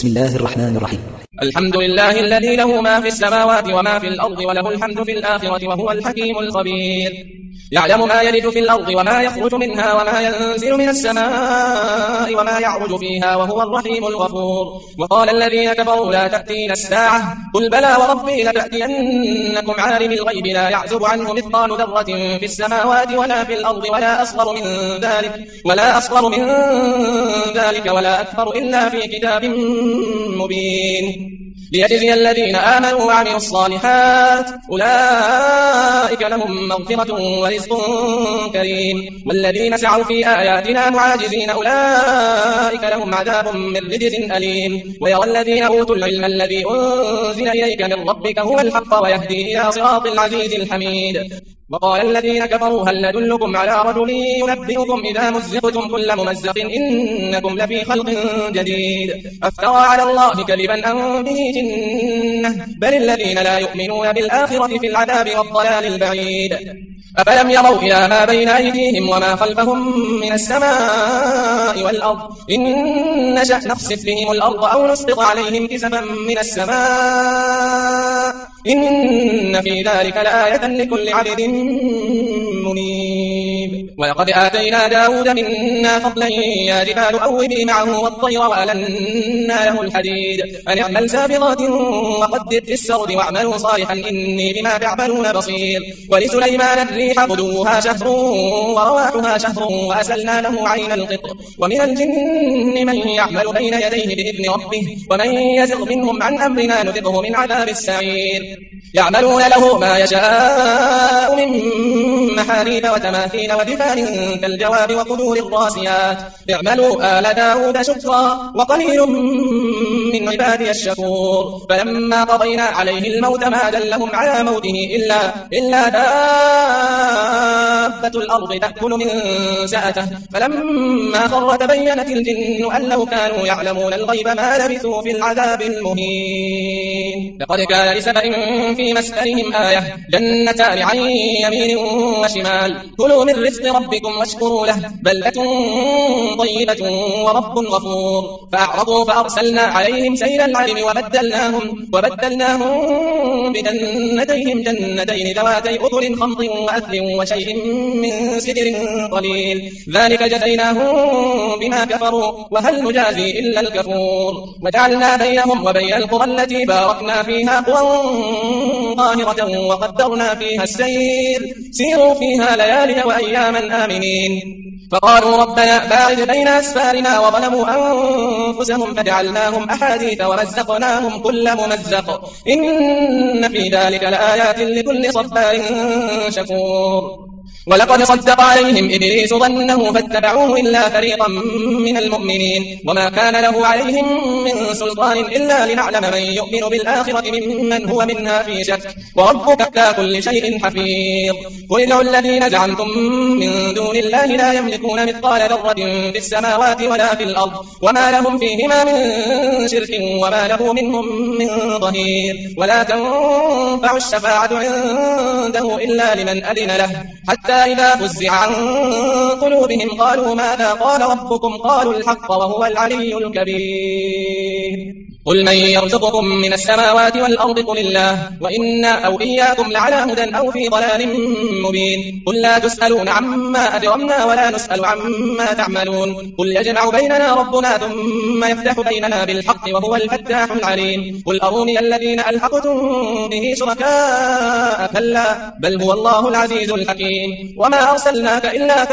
بسم الله الرحمن الرحيم. الحمد لله الذي له ما في السماوات وما في الأرض وله الحمد في الآخرة وهو الحكيم الخبير. يعلم ما يلج في الأرض وما يخرج منها وما ينزل من السماء وما يعرج فيها وهو الرحيم الغفور. وقال الذين كفروا لا تأتينا الساعة قل بلى وربي لتأتينكم عالم الغيب لا يعزب عنه مثقال ذرة في السماوات ولا في الأرض ولا أصغر من ذلك ولا أكبر إلا في كتاب مبين ليجزي الذين آمنوا وعملوا الصالحات أولئك لهم مغفرة ورزق كريم. والذين سعوا في آياتنا معاجزين أولئك لهم عذاب من رجز أليم. ويرى الذين أوتوا العلم الذي أنزل إليك من ربك هو الحق ويهدي إلى صراط العزيز الحميد. وقال الذين كفروا هل ندلكم على رجل ينبئكم إذا مزقتم كل ممزق إنكم لفي خلق جديد أفترى على الله كذبا أم به جنة بل الذين لا يؤمنون بالآخرة في العذاب والضلال البعيد. أفلم يروا إلى ما بين أيديهم وما خلفهم من السماء والأرض إن نشأ نخسف بهم الأرض أو نسقط عليهم كسفا من السماء إن في ذلك لآية لكل عبد منيب. ولقد آتينا داود منا فضلا يا جبال أوبي معه والطير وألنا له الحديد أن اعمل سابغات وقدر في السرد واعملوا صالحا إني بما تعملون بصير. ولسليمان الريح غدوها شهر ورواحها شهر وأسلنا له عين القطر. ومن الجن من يعمل بين يديه بإذن ربه ومن يزغ منهم عن أمرنا نذقه من عذاب السعير. يعملون له ما يشاء من محاريب وتماثيل وجفان كالجواب وقدور الراسيات اعملوا آل داود شكرا وقليل من عبادي الشكور. فلما قضينا عليه الموت ما دلهم على موته إلا دابة الأرض تأكل من سأته فلما خر تبينت الجن أن لو كانوا يعلمون الغيب ما لبثوا في العذاب المهين. لقد كان لسبأ في مسكنهم آية جنتان عن يمين وشمال كلوا من رزق ربكم واشكروا له بلدة طيبة ورب غفور. فأعرضوا فأرسلنا عليهم سيل العرم وبدلناهم بجنتيهم جنتين ذواتي أكل خمط وأثل وشيء من سدر قليل ذلك جزيناهم بما كفروا وهل نجازي إلا الكفور. وجعلنا بينهم وبين القرى التي باركنا فيها قرى ظاهرة وقدرنا فيها السير سيروا فيها ليالي وأياما آمنين. فقالوا ربنا باعد بين أسفارنا وظلموا أنفسهم فجعلناهم أحاديث ومزقناهم كل ممزق إن في ذلك لآيات لكل صبار شكور. ولقد صدق عليهم إبليس ظنه فاتبعوه إلا فريقا من المؤمنين وما كان له عليهم من سلطان إلا لنعلم من يؤمن بالآخرة ممن هو منها في شك وربك على كل شيء حفيظ. قل ادعوا الذين زعمتم من دون الله لا يملكون مثقال ذرة في السماوات ولا في الأرض وما لهم فيهما من شرك وما له منهم من ظهير. ولا تنفع الشفاعة عنده إلا لمن أذن له حتى إذا فزع عن قلوبهم قالوا ماذا قال ربكم قالوا الحق وهو العلي الكبير. قل من يرزقكم من السماوات والأرض قل الله وإنا أو إياكم لعلى هدى أو في ضلال مبين. قل لا تسألون عما أجرمنا ولا نسأل عما تعملون. قل يجمع بيننا ربنا ثم يفتح بيننا بالحق وهو الفتاح العليم. قل أروني الذين ألحقتم به شركاء كلا بل هو الله العزيز الحكيم. وما أرسلناك إلا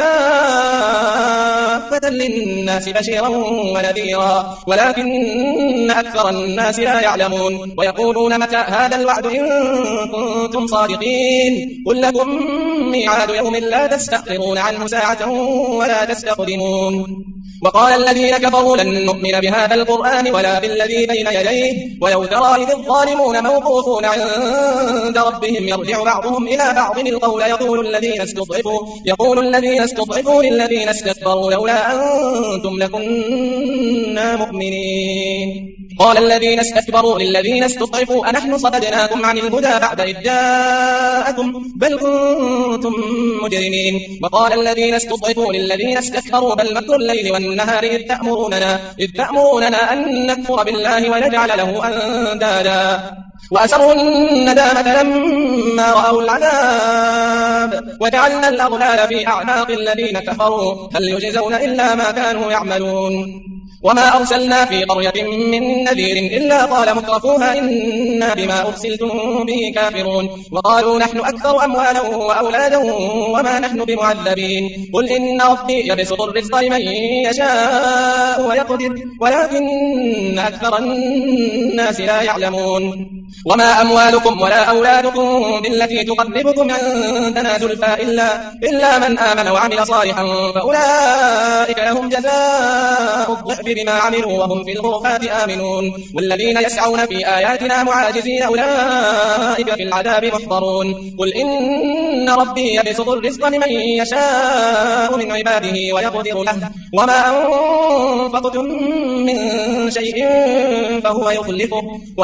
كافة للناس بشيرا ونذيرا ولكن أكثر الناس لا يعلمون. ويقولون متى هذا الوعد إن كنتم صادقين قل لكم ميعاد يوم لا تستأخرون عنه ساعة ولا تستقدمون. وقال الذين كفروا لن نؤمن بهذا القرآن ولا بالذي بين يديه ولو ترى إذ الظالمون موقوفون عند ربهم يرجع بعضهم إلى بعض القول يقول الذين استضعفوا للذين استكبروا لولا أنتم لكنا مؤمنين. قال الذين استكبروا للذين استضعفوا أنحن صددناكم عن الهدى بعد إذ جاءكم بل كنتم مجرمين. وقال الذين استضعفوا للذين استكبروا بل مكر الليل والنهار إذ تأمروننا أن نكفر بالله ونجعل له أندادا وأسروا الندامة لما رأوا العذاب وجعلنا الأغلال في أعناق الذين كفروا هل يجزون إلا ما كانوا يعملون. وما أرسلنا في قرية من نذير إلا قال مترفوها إنا بما أرسلتم به كافرون وقالوا نحن أكثر أموالا وأولادا وما نحن بمعذبين. قل إن ربي يبسط الرزق لمن يشاء ويقدر ولكن أكثر الناس لا يعلمون. وما أموالكم ولا أولادكم بالتي تقربكم عندنا زلفى إلا من آمن وعمل صالحا فأولئك لهم جزاء الضعف بما عملوا وهم في الغرفات آمنون. والذين يسعون في آياتنا معاجزين أولئك في العذاب محضرون. قل إن ربي يبسط الرزق لمن يشاء من عباده ويقدر له وما أنفقتم من شيء فهو يخلفه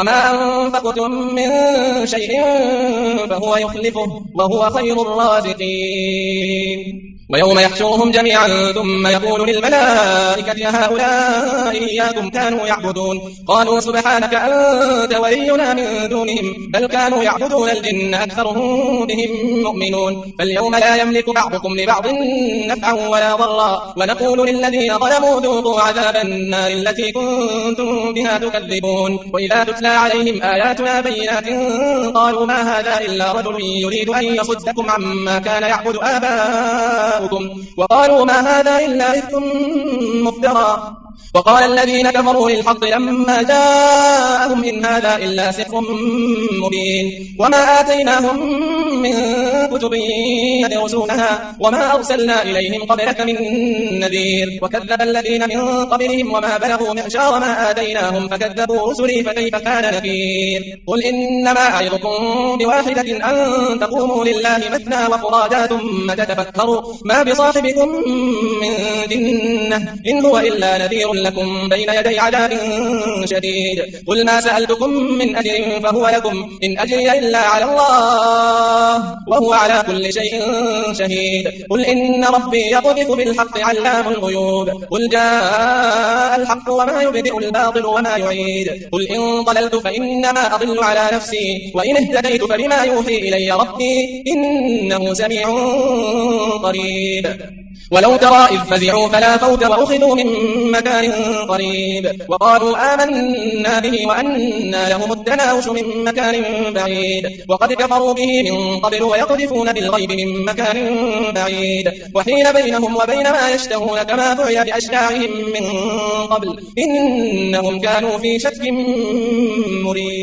وهو خير الرازقين. ويوم يحشرهم جميعا ثم يقول للملائكة هؤلاء إياكم كانوا يعبدون قالوا سبحانك أنت ولينا من دونهم بل كانوا يعبدون الجن أكثرهم بهم مؤمنون. فاليوم لا يملك بعضكم لبعض نفعا ولا ضرا ونقول للذين ظلموا ذوقوا عذاب النار التي كنتم بها تكذبون. وإذا تتلى عليهم آياتنا بينات قالوا ما هذا إلا رجل يريد أن يصدكم عما كان يعبد آباؤكم وقالوا ما هذا إلا إفك مفترى. وقال الذين كفروا للحق لما جاءهم إن هذا إلا سحر مبين. وما آتيناهم من كتب يدرسونها وما أرسلنا إليهم قبلك من نذير وكذب الذين من قبلهم وما بلغوا معشار ما آتيناهم فكذبوا رسلي فكيف كان نكير. قل إنما أعظكم بواحدة أن تقوموا لله مثنى وفرادا ثم تتفكروا ما بصاحبكم من جنة إن هو إلا نذير لكم بين يدي عذاب شديد. قل ما سألتكم من أجر فهو لكم إن أجري إلا على الله وهو على كل شيء شهيد. قل إن ربي يقذف بالحق علام الغيوب. قل جاء الحق وما يبدئ الباطل وما يعيد. قل إن ضللت فإنما أضل على نفسي وإن اهتديت فبما يوحي إلي ربي إنه سميع قريب. ولو ترى إذ فزعوا فلا فوت وأخذوا من مكان قريب وقالوا آمنا به وأنى لهم التناوش من مكان بعيد وقد كفروا به من قبل ويقذفون بالغيب من مكان بعيد وحيل بينهم وبين ما يشتهون كما فعل بأشياعهم من قبل إنهم كانوا في شك مريب.